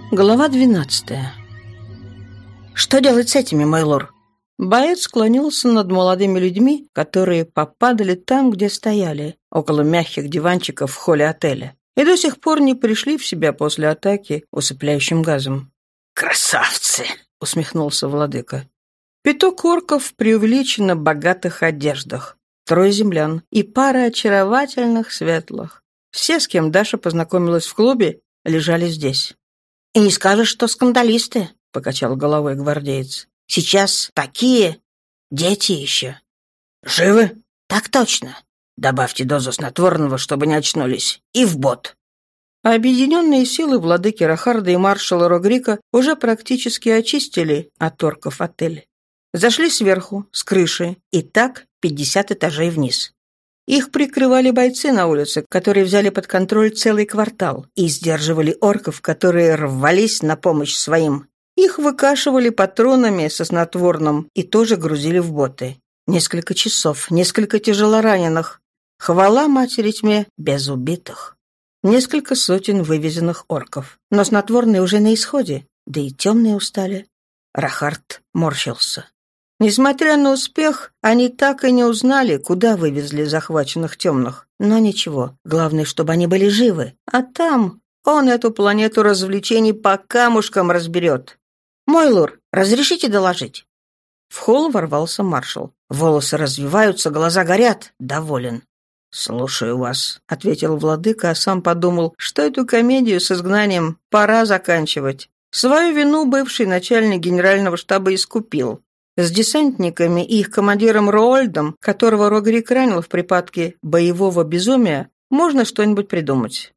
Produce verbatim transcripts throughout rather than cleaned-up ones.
Глава двенадцатая. «Что делать с этими, мой лор?» Боец склонился над молодыми людьми, которые попадали там, где стояли, около мягких диванчиков в холле отеля, и до сих пор не пришли в себя после атаки усыпляющим газом. «Красавцы!» — усмехнулся владыка. Пяток орков в преувеличенно богатых одеждах, трое землян и пара очаровательных светлых. Все, с кем Даша познакомилась в клубе, лежали здесь. «И не скажешь, что скандалисты», — покачал головой гвардеец. «Сейчас такие дети еще». «Живы?» «Так точно. Добавьте дозу снотворного, чтобы не очнулись. И в бот». Объединенные силы владыки Рахарда и маршала Рогрика уже практически очистили от орков отель. Зашли сверху, с крыши, и так пятьдесят этажей вниз. Их прикрывали бойцы на улице, которые взяли под контроль целый квартал и сдерживали орков, которые рвались на помощь своим. Их выкашивали патронами со снотворным и тоже грузили в боты. Несколько часов, несколько тяжелораненых. Хвала матери тьме, без убитых. Несколько сотен вывезенных орков. Но снотворные уже на исходе, да и темные устали. Рахард морщился. Несмотря на успех, они так и не узнали, куда вывезли захваченных темных. Но ничего, главное, чтобы они были живы. А там он эту планету развлечений по камушкам разберет. «Мой лор, разрешите доложить?» В холл ворвался маршал. Волосы развиваются, глаза горят. Доволен. «Слушаю вас», — ответил владыка, а сам подумал, что эту комедию с изгнанием пора заканчивать. Свою вину бывший начальник генерального штаба искупил. С десантниками и их командиром Роальдом, которого Рогрик ранил в припадке боевого безумия, можно что-нибудь придумать.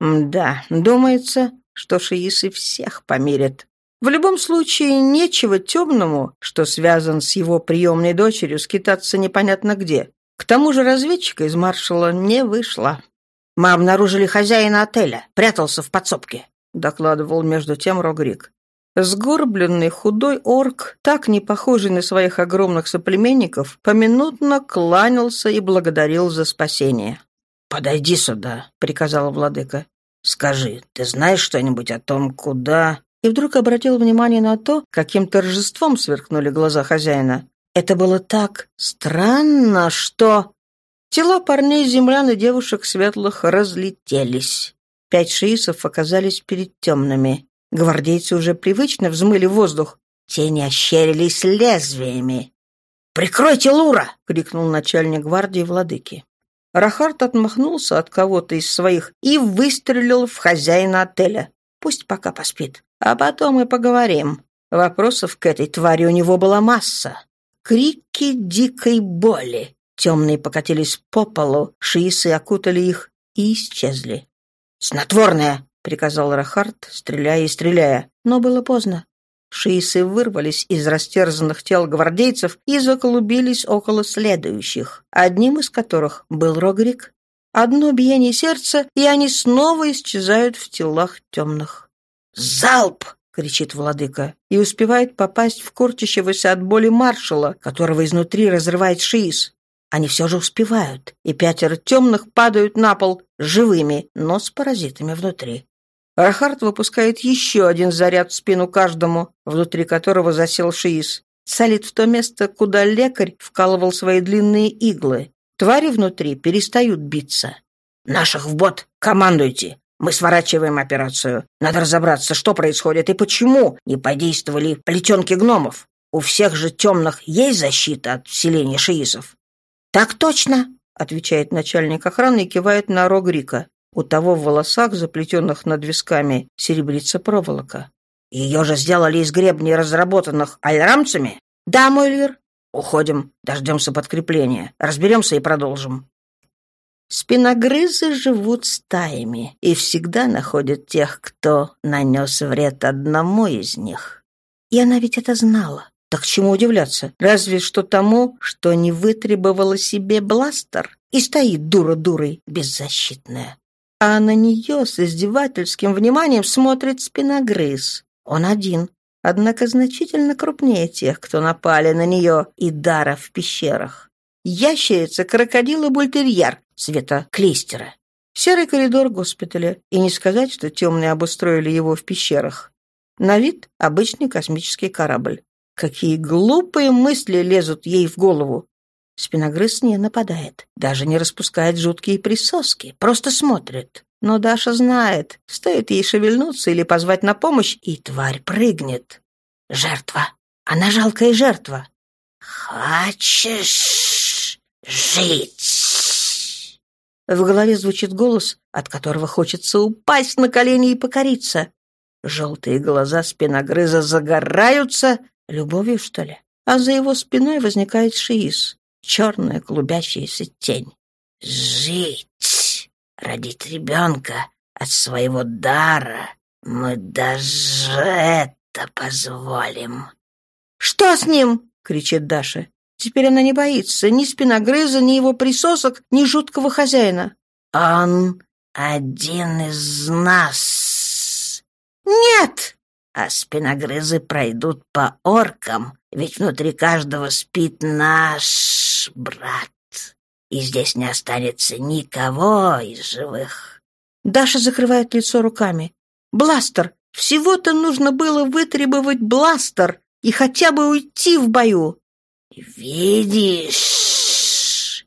Да, думается, что шиисы всех помирят. В любом случае, нечего темному, что связан с его приемной дочерью, скитаться непонятно где. К тому же разведчика из маршала не вышло. «Мы обнаружили хозяина отеля, прятался в подсобке», — докладывал между тем Рогрик. Сгорбленный худой орк, так не похожий на своих огромных соплеменников, поминутно кланялся и благодарил за спасение. «Подойди сюда», — приказал владыка. «Скажи, ты знаешь что-нибудь о том, куда...» И вдруг обратил внимание на то, каким торжеством сверкнули глаза хозяина. Это было так странно, что... Тела парней, землян и девушек светлых разлетелись. Пять шиисов оказались перед темными. Гвардейцы уже привычно взмыли воздух. Тени ощерились лезвиями. «Прикройте Лура!» — крикнул начальник гвардии владыки. Рахард отмахнулся от кого-то из своих и выстрелил в хозяина отеля. Пусть пока поспит, а потом и поговорим. Вопросов к этой твари у него была масса. Крики дикой боли. Темные покатились по полу, шиисы окутали их и исчезли. «Снотворное!» — приказал Рахард, стреляя и стреляя. Но было поздно. Шиисы вырвались из растерзанных тел гвардейцев и заклубились около следующих, одним из которых был Рогрик. Одно биение сердца, и они снова исчезают в телах темных. «Залп!» — кричит владыка, и успевает попасть в корчащегося от боли маршала, которого изнутри разрывает шиис. Они все же успевают, и пятеро темных падают на пол живыми, но с паразитами внутри. Рахард выпускает еще один заряд в спину каждому, внутри которого засел шиис. Целит в то место, куда лекарь вкалывал свои длинные иглы. Твари внутри перестают биться. «Наших в бот! Командуйте! Мы сворачиваем операцию. Надо разобраться, что происходит и почему не подействовали плетенки гномов. У всех же темных есть защита от вселения шиисов». «Так точно!» — отвечает начальник охраны и кивает на Рогрика. У того в волосах, заплетенных над висками, серебрится проволока. «Ее же сделали из гребней, разработанных альрамцами?» «Да, мой лир». «Уходим, дождемся подкрепления. Разберемся и продолжим». Спиногрызы живут стаями и всегда находят тех, кто нанес вред одному из них. И она ведь это знала. Так чему удивляться? Разве что тому, что не вытребовала себе бластер и стоит дура-дурой, беззащитная. А на нее с издевательским вниманием смотрит спиногрыз. Он один, однако значительно крупнее тех, кто напали на нее и Дара в пещерах. Ящерица, крокодил и бультерьер цвета клейстера. Серый коридор госпиталя, и не сказать, что темные обустроили его в пещерах. На вид обычный космический корабль. Какие глупые мысли лезут ей в голову. Спиногрыз не нападает, даже не распускает жуткие присоски, просто смотрит. Но Даша знает, стоит ей шевельнуться или позвать на помощь, и тварь прыгнет. Жертва. Она жалкая жертва. «Хочешь жить?» В голове звучит голос, от которого хочется упасть на колени и покориться. Желтые глаза спиногрыза загораются. Любовью, что ли? А за его спиной возникает Шиис. Черная клубящаяся тень. «Жить! Родить ребенка от своего дара мы даже это позволим». «Что с ним?» — кричит Даша. Теперь она не боится ни спиногрыза, ни его присосок, ни жуткого хозяина. «Он один из нас». «Нет!» «А спиногрызы пройдут по оркам, ведь внутри каждого спит наш брат. И здесь не останется никого из живых». Даша закрывает лицо руками. «Бластер! Всего-то нужно было вытребовать бластер и хотя бы уйти в бою». «Видишь,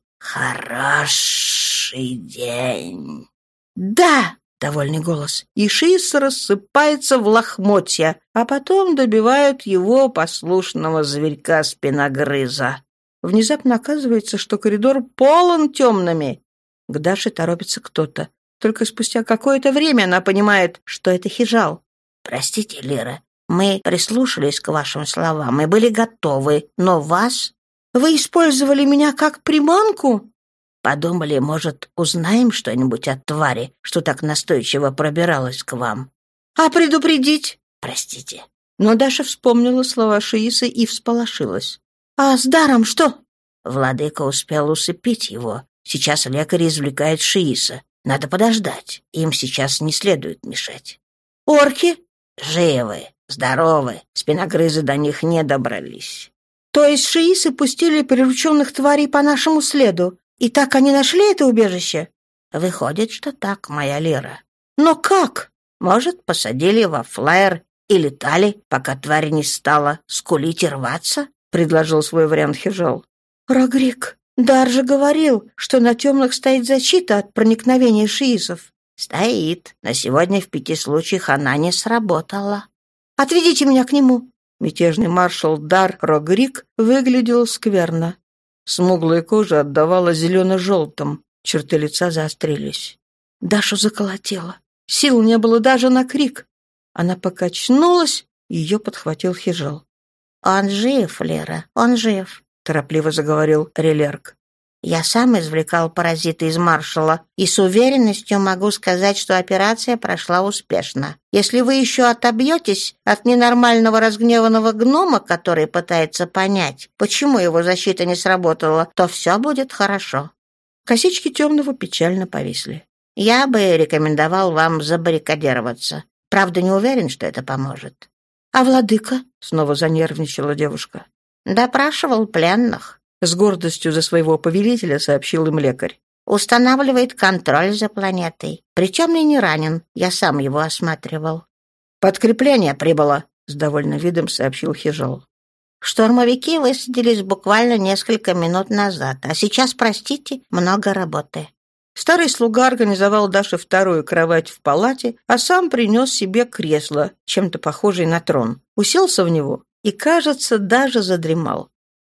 хороший день». «Да!» — довольный голос. И Шиис рассыпается в лохмотья, а потом добивают его послушного зверька-спиногрыза. Внезапно оказывается, что коридор полон темными. К Даше торопится кто-то. Только спустя какое-то время она понимает, что это Хижал. «Простите, Лира, мы прислушались к вашим словам и были готовы, но вас... Вы использовали меня как приманку?» «Подумали, может, узнаем что-нибудь от твари, что так настойчиво пробиралась к вам». «А предупредить?» «Простите». Но Даша вспомнила слова Шииса и всполошилась. «А с даром что?» «Владыка успел усыпить его. Сейчас лекарь извлекает Шииса. Надо подождать. Им сейчас не следует мешать». «Орки?» «Живы, здоровы. Спиногрызы до них не добрались». «То есть шиисы пустили прирученных тварей по нашему следу, и так они нашли это убежище?» «Выходит, что так, моя Лира». «Но как?» «Может, посадили во флайер и летали, пока тварь не стала скулить и рваться?» — предложил свой вариант Хижал. «Рогрик, Дар же говорил, что на темных стоит защита от проникновения шиисов». «Стоит, но сегодня в пяти случаях она не сработала». «Отведите меня к нему». Мятежный маршал Дар Рогрик выглядел скверно. Смуглая кожа отдавала зелено-желтым, черты лица заострились. Дашу заколотила. Сил не было даже на крик. Она покачнулась, ее подхватил Хижал. «Он жив, Лера, он жив», — торопливо заговорил Релерк. «Я сам извлекал паразиты из маршала, и с уверенностью могу сказать, что операция прошла успешно. Если вы еще отобьетесь от ненормального разгневанного гнома, который пытается понять, почему его защита не сработала, то все будет хорошо». Косички темного печально повисли. «Я бы рекомендовал вам забаррикадироваться. Правда, не уверен, что это поможет». «А владыка?» — снова занервничала девушка. «Допрашивал пленных». С гордостью за своего повелителя сообщил им лекарь. «Устанавливает контроль за планетой. Причем и не ранен. Я сам его осматривал». «Подкрепление прибыло», — с довольным видом сообщил Хижал. «Штурмовики высадились буквально несколько минут назад, а сейчас, простите, много работы». Старый слуга организовал Даше вторую кровать в палате, а сам принес себе кресло, чем-то похожее на трон. Уселся в него и, кажется, даже задремал.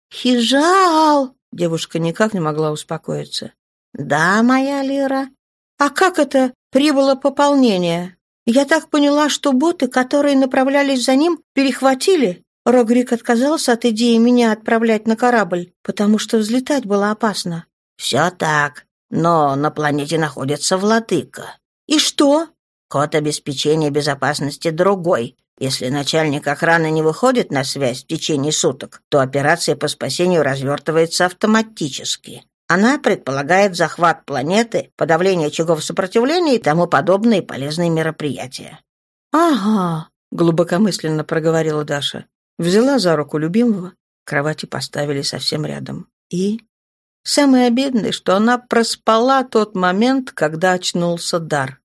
«Хижал!» — девушка никак не могла успокоиться. «Да, моя Лира». «А как это прибыло пополнение? Я так поняла, что боты, которые направлялись за ним, перехватили. Рогрик отказался от идеи меня отправлять на корабль, потому что взлетать было опасно». «Все так, но на планете находится владыка». «И что?» «Код обеспечения безопасности другой. Если начальник охраны не выходит на связь в течение суток, то операция по спасению развертывается автоматически. Она предполагает захват планеты, подавление очагов сопротивления и тому подобные полезные мероприятия». «Ага», — глубокомысленно проговорила Даша. Взяла за руку любимого, кровати поставили совсем рядом. И... Самое обидное, что она проспала тот момент, когда очнулся Дар.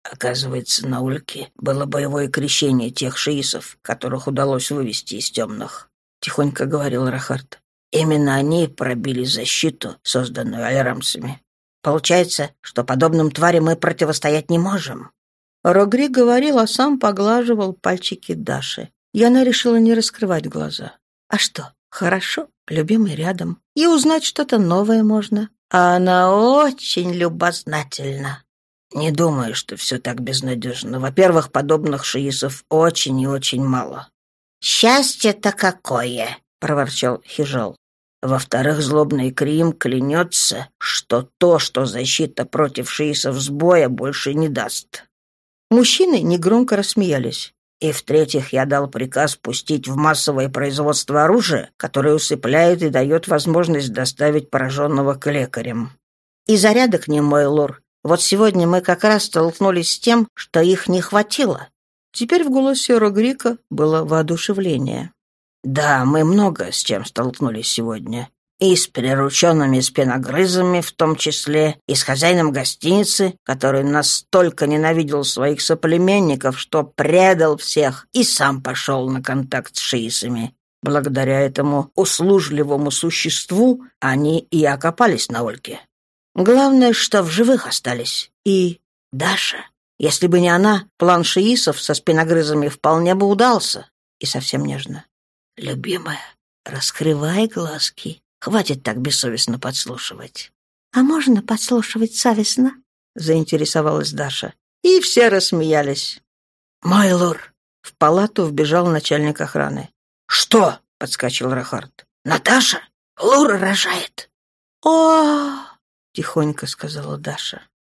Оказывается, на Ульке было боевое крещение тех шиисов, которых удалось вывести из темных, — тихонько говорил Рахард. Именно они пробили защиту, созданную альрамсами. Получается, что подобным тварям мы противостоять не можем. Рогри говорил, а сам поглаживал пальчики Даши. И она решила не раскрывать глаза. А что, хорошо, любимый рядом. И узнать что-то новое можно. А она очень любознательна. Не думаю, что все так безнадежно. Во-первых, подобных шиисов очень и очень мало. «Счастье-то какое!» — проворчал Хижал. Во-вторых, злобный Крим клянется, что то, что защита против шиисов с боя, больше не даст. Мужчины негромко рассмеялись. И в-третьих, я дал приказ пустить в массовое производство оружие, которое усыпляет и дает возможность доставить пораженного к лекарям. И заряды к ним, мой лор. Вот сегодня мы как раз столкнулись с тем, что их не хватило. Теперь в голосе Рогрика было воодушевление. Да, мы много с чем столкнулись сегодня. И с прирученными спиногрызами, в том числе, и с хозяином гостиницы, который настолько ненавидел своих соплеменников, что предал всех и сам пошел на контакт с шиисами. Благодаря этому услужливому существу они и окопались на Ольке. Главное, что в живых остались. И Даша. Если бы не она, план шиисов со спиногрызами вполне бы удался. И совсем нежно. «Любимая, раскрывай глазки. Хватит так бессовестно подслушивать». «А можно подслушивать совестно?» — заинтересовалась Даша. И все рассмеялись. «Мой лор!» — в палату вбежал начальник охраны. «Что?» — подскочил Рахард. «Наташа? Лур рожает!» «О!» — тихонько сказала Даша.